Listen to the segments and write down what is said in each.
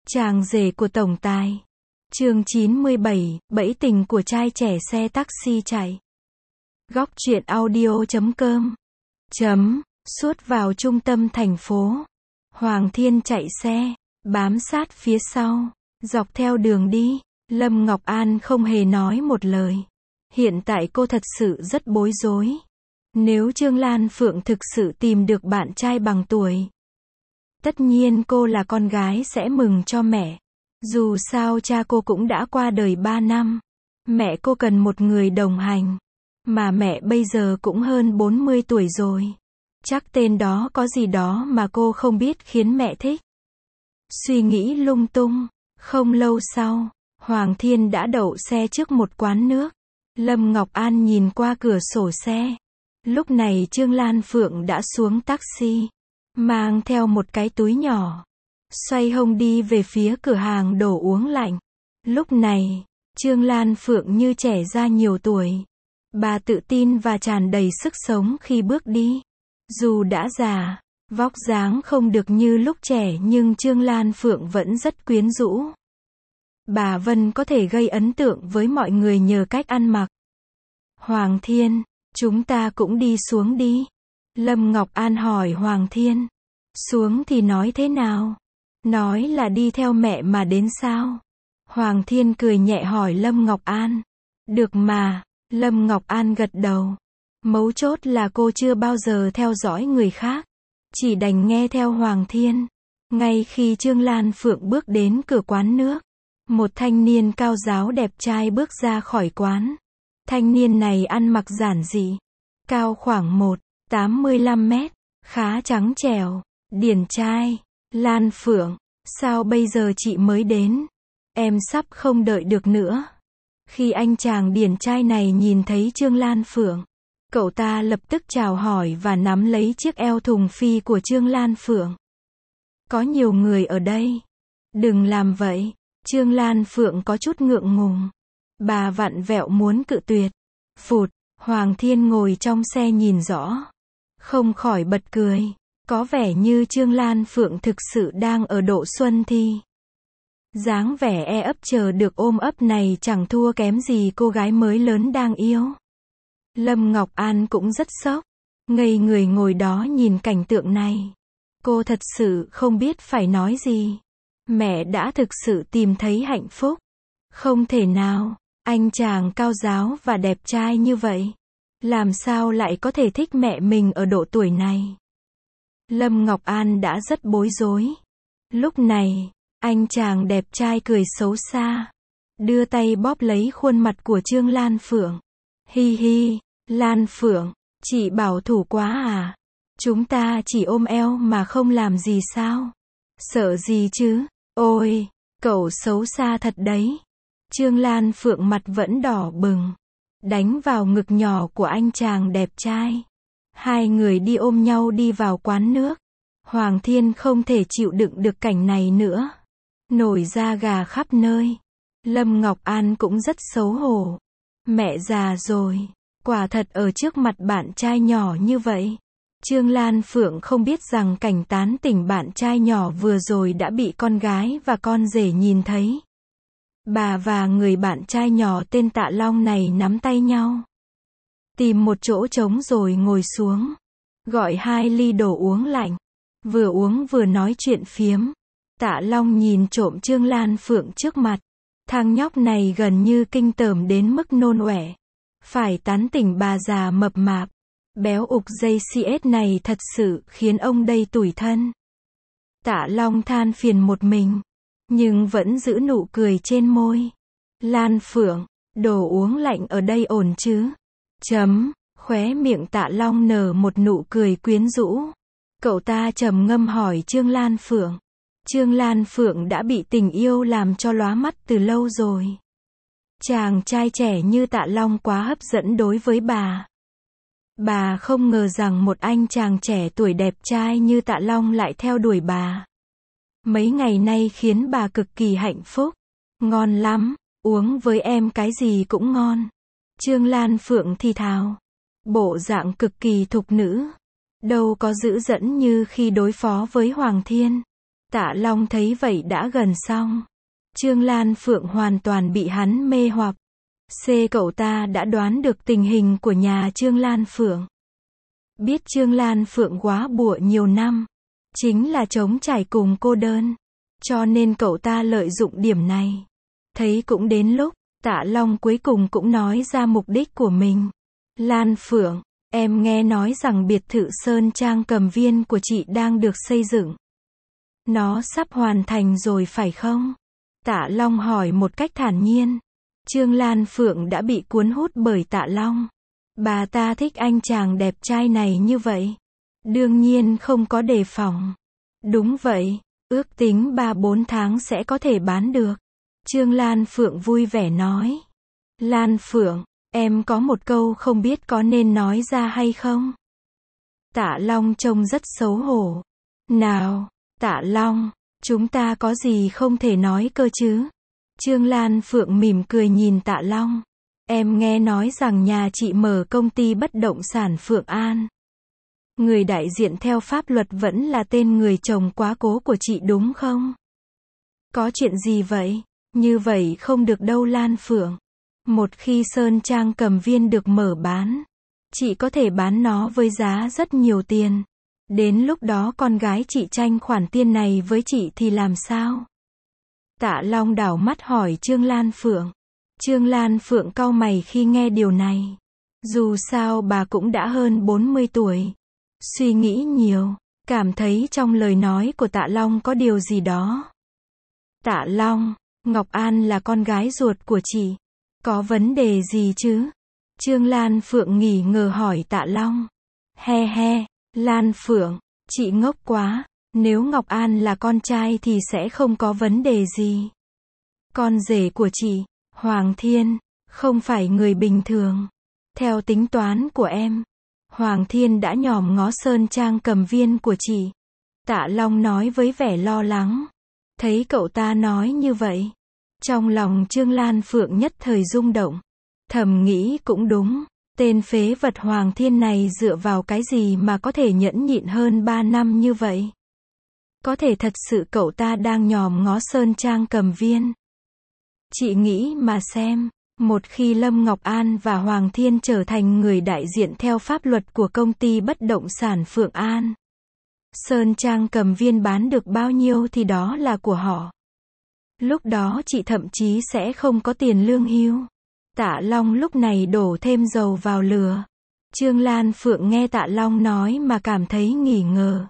Chàng rể của tổng tài. Chương 97, bẫy tình của trai trẻ xe taxi chạy. Góc truyện audio.com. Suốt vào trung tâm thành phố. Hoàng Thiên chạy xe, bám sát phía sau, dọc theo đường đi. Lâm Ngọc An không hề nói một lời. Hiện tại cô thật sự rất bối rối. Nếu Trương Lan Phượng thực sự tìm được bạn trai bằng tuổi, tất nhiên cô là con gái sẽ mừng cho mẹ. Dù sao cha cô cũng đã qua đời 3 năm. Mẹ cô cần một người đồng hành. Mà mẹ bây giờ cũng hơn 40 tuổi rồi. Chắc tên đó có gì đó mà cô không biết khiến mẹ thích. Suy nghĩ lung tung. Không lâu sau, Hoàng Thiên đã đậu xe trước một quán nước. Lâm Ngọc An nhìn qua cửa sổ xe. Lúc này Trương Lan Phượng đã xuống taxi, mang theo một cái túi nhỏ, xoay hông đi về phía cửa hàng đồ uống lạnh. Lúc này, Trương Lan Phượng như trẻ ra nhiều tuổi. Bà tự tin và tràn đầy sức sống khi bước đi. Dù đã già, vóc dáng không được như lúc trẻ nhưng Trương Lan Phượng vẫn rất quyến rũ. Bà Vân có thể gây ấn tượng với mọi người nhờ cách ăn mặc. Hoàng Thiên, chúng ta cũng đi xuống đi. Lâm Ngọc An hỏi Hoàng Thiên. Xuống thì nói thế nào? Nói là đi theo mẹ mà đến sao? Hoàng Thiên cười nhẹ hỏi Lâm Ngọc An. Được mà. Lâm Ngọc An gật đầu. Mấu chốt là cô chưa bao giờ theo dõi người khác. Chỉ đành nghe theo Hoàng Thiên. Ngay khi Trương Lan Phượng bước đến cửa quán nước, một thanh niên cao ráo đẹp trai bước ra khỏi quán. Thanh niên này ăn mặc giản dị, cao khoảng 1,85 mét, khá trắng trẻo. Điển trai. Lan Phượng, sao bây giờ chị mới đến? Em sắp không đợi được nữa. Khi anh chàng điển trai này nhìn thấy Trương Lan Phượng, cậu ta lập tức chào hỏi và nắm lấy chiếc eo thùng phi của Trương Lan Phượng. Có nhiều người ở đây. Đừng làm vậy. Trương Lan Phượng có chút ngượng ngùng. Bà vặn vẹo muốn cự tuyệt. Phụt, Hoàng Thiên ngồi trong xe nhìn rõ, không khỏi bật cười. Có vẻ như Trương Lan Phượng thực sự đang ở độ xuân thi. Dáng vẻ e ấp chờ được ôm ấp này chẳng thua kém gì cô gái mới lớn đang yêu. Lâm Ngọc An cũng rất sốc, ngây người ngồi đó nhìn cảnh tượng này. Cô thật sự không biết phải nói gì. Mẹ đã thực sự tìm thấy hạnh phúc. Không thể nào, anh chàng cao ráo và đẹp trai như vậy, làm sao lại có thể thích mẹ mình ở độ tuổi này? Lâm Ngọc An đã rất bối rối. Lúc này, anh chàng đẹp trai cười xấu xa, đưa tay bóp lấy khuôn mặt của Trương Lan Phượng. Hi hi, Lan Phượng, chị bảo thủ quá à? Chúng ta chỉ ôm eo mà không làm gì sao? Sợ gì chứ? Ôi, cậu xấu xa thật đấy. Trương Lan Phượng mặt vẫn đỏ bừng, đánh vào ngực nhỏ của anh chàng đẹp trai. Hai người đi ôm nhau đi vào quán nước. Hoàng Thiên không thể chịu đựng được cảnh này nữa. Nổi da gà khắp nơi. Lâm Ngọc An cũng rất xấu hổ. Mẹ già rồi, quả thật ở trước mặt bạn trai nhỏ như vậy. Trương Lan Phượng không biết rằng cảnh tán tỉnh bạn trai nhỏ vừa rồi đã bị con gái và con rể nhìn thấy. Bà và người bạn trai nhỏ tên Tạ Long này nắm tay nhau, tìm một chỗ trống rồi ngồi xuống, gọi 2 ly đồ uống lạnh. Vừa uống vừa nói chuyện phiếm. Tạ Long nhìn trộm Trương Lan Phượng trước mặt. Thằng nhóc này gần như kinh tởm đến mức nôn ọe. Phải tán tỉnh bà già mập mạp, béo ục dây CS này thật sự khiến ông đây tủi thân. Tạ Long than phiền một mình, nhưng vẫn giữ nụ cười trên môi. Lan Phượng, đồ uống lạnh ở đây ổn chứ? Khóe miệng Tạ Long nở một nụ cười quyến rũ. Cậu ta trầm ngâm hỏi Trương Lan Phượng. Trương Lan Phượng đã bị tình yêu làm cho lóa mắt từ lâu rồi. Chàng trai trẻ như Tạ Long quá hấp dẫn đối với bà. Bà không ngờ rằng một anh chàng trẻ tuổi đẹp trai như Tạ Long lại theo đuổi bà. Mấy ngày nay khiến bà cực kỳ hạnh phúc. Ngon lắm, uống với em cái gì cũng ngon. Trương Lan Phượng thì thào. Bộ dạng cực kỳ thục nữ. Đâu có dữ dẫn như khi đối phó với Hoàng Thiên. Tạ Long thấy vậy đã gần xong. Trương Lan Phượng hoàn toàn bị hắn mê hoặc. Cậu ta đã đoán được tình hình của nhà Trương Lan Phượng. Biết Trương Lan Phượng quá bụa nhiều năm, chính là trống trải cùng cô đơn. Cho nên cậu ta lợi dụng điểm này. Thấy cũng đến lúc, Tạ Long cuối cùng cũng nói ra mục đích của mình. Lan Phượng, em nghe nói rằng biệt thự Sơn Trang Cầm Viên của chị đang được xây dựng. Nó sắp hoàn thành rồi phải không? Tạ Long hỏi một cách thản nhiên. Trương Lan Phượng đã bị cuốn hút bởi Tạ Long. Bà ta thích anh chàng đẹp trai này như vậy. Đương nhiên không có đề phòng. Đúng vậy, ước tính 3-4 tháng sẽ có thể bán được. Trương Lan Phượng vui vẻ nói. Lan Phượng, em có một câu không biết có nên nói ra hay không? Tạ Long trông rất xấu hổ. Nào, Tạ Long, chúng ta có gì không thể nói cơ chứ? Trương Lan Phượng mỉm cười nhìn Tạ Long. Em nghe nói rằng nhà chị mở công ty bất động sản Phượng An. Người đại diện theo pháp luật vẫn là tên người chồng quá cố của chị đúng không? Có chuyện gì vậy? Như vậy không được đâu Lan Phượng. Một khi Sơn Trang Cầm Viên được mở bán, chị có thể bán nó với giá rất nhiều tiền. Đến lúc đó con gái chị tranh khoản tiền này với chị thì làm sao? Tạ Long đảo mắt hỏi Trương Lan Phượng. Trương Lan Phượng cau mày khi nghe điều này. Dù sao bà cũng đã hơn 40 tuổi. Suy nghĩ nhiều, cảm thấy trong lời nói của Tạ Long có điều gì đó. Tạ Long, Ngọc An là con gái ruột của chị. Có vấn đề gì chứ? Trương Lan Phượng nghỉ ngờ hỏi Tạ Long. He he, Lan Phượng, chị ngốc quá. Nếu Ngọc An là con trai thì sẽ không có vấn đề gì. Con rể của chị, Hoàng Thiên, không phải người bình thường. Theo tính toán của em, Hoàng Thiên đã nhòm ngó Sơn Trang Cầm Viên của chị. Tạ Long nói với vẻ lo lắng. Thấy cậu ta nói như vậy, trong lòng Trương Lan Phượng nhất thời rung động. Thầm nghĩ cũng đúng, tên phế vật Hoàng Thiên này dựa vào cái gì mà có thể nhẫn nhịn hơn 3 năm như vậy? Có thể thật sự cậu ta đang nhòm ngó Sơn Trang Cầm Viên. Chị nghĩ mà xem, một khi Lâm Ngọc An và Hoàng Thiên trở thành người đại diện theo pháp luật của công ty bất động sản Phượng An, Sơn Trang Cầm Viên bán được bao nhiêu thì đó là của họ. Lúc đó chị thậm chí sẽ không có tiền lương hưu. Tạ Long lúc này đổ thêm dầu vào lửa. Trương Lan Phượng nghe Tạ Long nói mà cảm thấy nghi ngờ.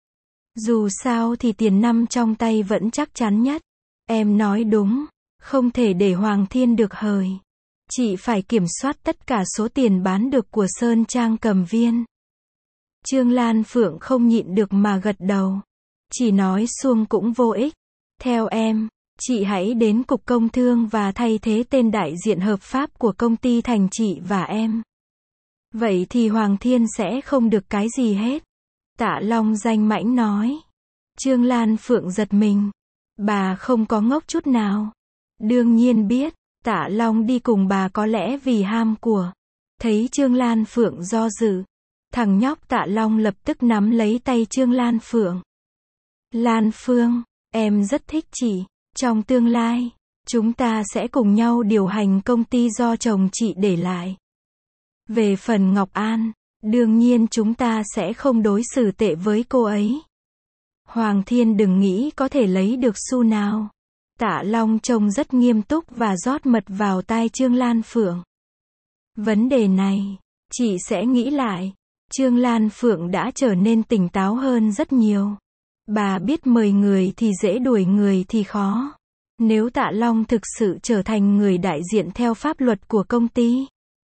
Dù sao thì tiền nằm trong tay vẫn chắc chắn nhất. Em nói đúng, không thể để Hoàng Thiên được hời. Chị phải kiểm soát tất cả số tiền bán được của Sơn Trang Cầm Viên. Trương Lan Phượng không nhịn được mà gật đầu. Chỉ nói suông cũng vô ích. Theo em, chị hãy đến Cục Công Thương và thay thế tên đại diện hợp pháp của công ty thành chị và em. Vậy thì Hoàng Thiên sẽ không được cái gì hết. Tạ Long danh mãnh nói. Trương Lan Phượng giật mình. Bà không có ngốc chút nào. Đương nhiên biết, Tạ Long đi cùng bà có lẽ vì ham của. Thấy Trương Lan Phượng do dự, thằng nhóc Tạ Long lập tức nắm lấy tay Trương Lan Phượng. Lan Phương, em rất thích chị. Trong tương lai, chúng ta sẽ cùng nhau điều hành công ty do chồng chị để lại. Về phần Ngọc An, đương nhiên chúng ta sẽ không đối xử tệ với cô ấy. Hoàng Thiên đừng nghĩ có thể lấy được xu nào. Tạ Long trông rất nghiêm túc và rót mật vào tai Trương Lan Phượng. Vấn đề này, chị sẽ nghĩ lại. Trương Lan Phượng đã trở nên tỉnh táo hơn rất nhiều. Bà biết mời người thì dễ đuổi người thì khó. Nếu Tạ Long thực sự trở thành người đại diện theo pháp luật của công ty,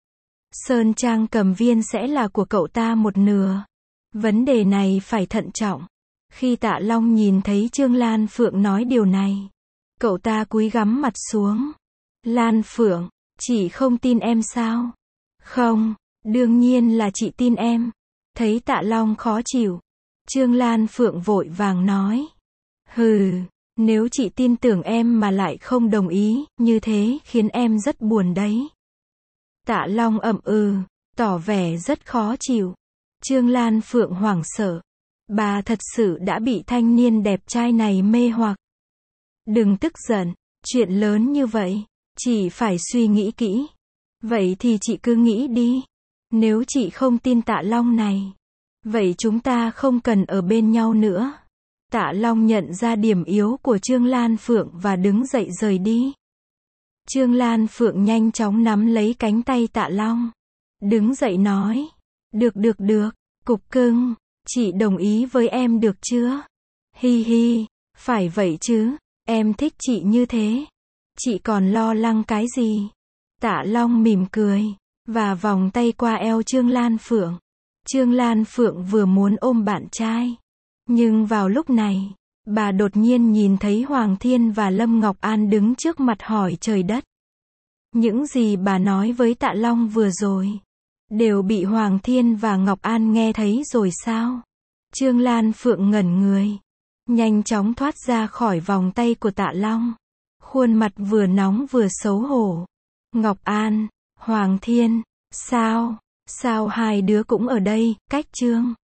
Sơn Trang Cầm Viên sẽ là của cậu ta một nửa. Vấn đề này phải thận trọng. Khi Tạ Long nhìn thấy Trương Lan Phượng nói điều này, cậu ta cúi gắm mặt xuống. Lan Phượng, chị không tin em sao? Không, đương nhiên là chị tin em. Thấy Tạ Long khó chịu, Trương Lan Phượng vội vàng nói. Hừ, nếu chị tin tưởng em mà lại không đồng ý, như thế khiến em rất buồn đấy. Tạ Long ậm ừ, tỏ vẻ rất khó chịu. Trương Lan Phượng hoảng sợ. Bà thật sự đã bị thanh niên đẹp trai này mê hoặc. Đừng tức giận, chuyện lớn như vậy, chị phải suy nghĩ kỹ. Vậy thì chị cứ nghĩ đi. Nếu chị không tin Tạ Long này, vậy chúng ta không cần ở bên nhau nữa. Tạ Long nhận ra điểm yếu của Trương Lan Phượng và đứng dậy rời đi. Trương Lan Phượng nhanh chóng nắm lấy cánh tay Tạ Long. Đứng dậy nói. Được, Cục Cưng, chị đồng ý với em được chưa? Hi hi, phải vậy chứ, em thích chị như thế. Chị còn lo lắng cái gì? Tạ Long mỉm cười, và vòng tay qua eo Trương Lan Phượng. Trương Lan Phượng vừa muốn ôm bạn trai. Nhưng vào lúc này, bà đột nhiên nhìn thấy Hoàng Thiên và Lâm Ngọc An đứng trước mặt hỏi trời đất. Những gì bà nói với Tạ Long vừa rồi, đều bị Hoàng Thiên và Ngọc An nghe thấy rồi sao? Trương Lan Phượng ngẩn người, nhanh chóng thoát ra khỏi vòng tay của Tạ Long. Khuôn mặt vừa nóng vừa xấu hổ. Ngọc An, Hoàng Thiên, sao hai đứa cũng ở đây, cách Trương